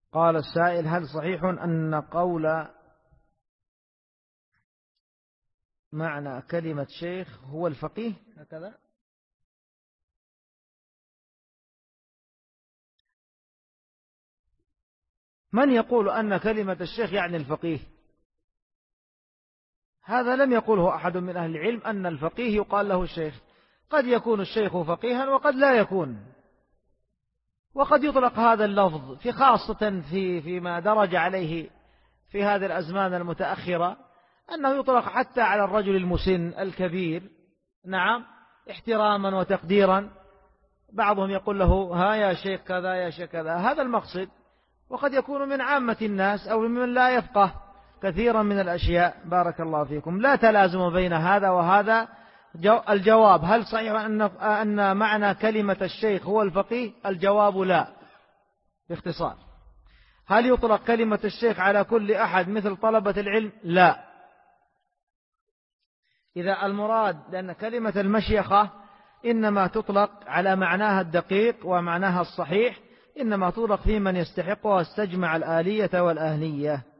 قال السائل: هل صحيح أن قول معنى كلمة شيخ هو الفقيه؟ هكذا. من يقول أن كلمة الشيخ يعني الفقيه؟ هذا لم يقوله أحد من أهل العلم، أن الفقيه يقال له الشيخ. قد يكون الشيخ فقيها وقد لا يكون، وقد يطلق هذا اللفظ في خاصة فيما درج عليه في هذه الأزمان المتأخرة، أنه يطلق حتى على الرجل المسن الكبير، نعم، احتراما وتقديرا. بعضهم يقول له: ها يا شيخ كذا يا شيخ كذا، هذا المقصد. وقد يكون من عامة الناس أو ممن لا يفقه كثيرا من الأشياء. بارك الله فيكم. لا تلازم بين هذا وهذا. الجواب: هل صحيح أن معنى كلمة الشيخ هو الفقيه؟ الجواب: لا، باختصار. هل يطلق كلمة الشيخ على كل أحد مثل طلبة العلم؟ لا. إذا المراد، لأن كلمة المشيخة إنما تطلق على معناها الدقيق ومعناها الصحيح، إنما تطلق في من يستحقها واستجمع الآلية والأهلية.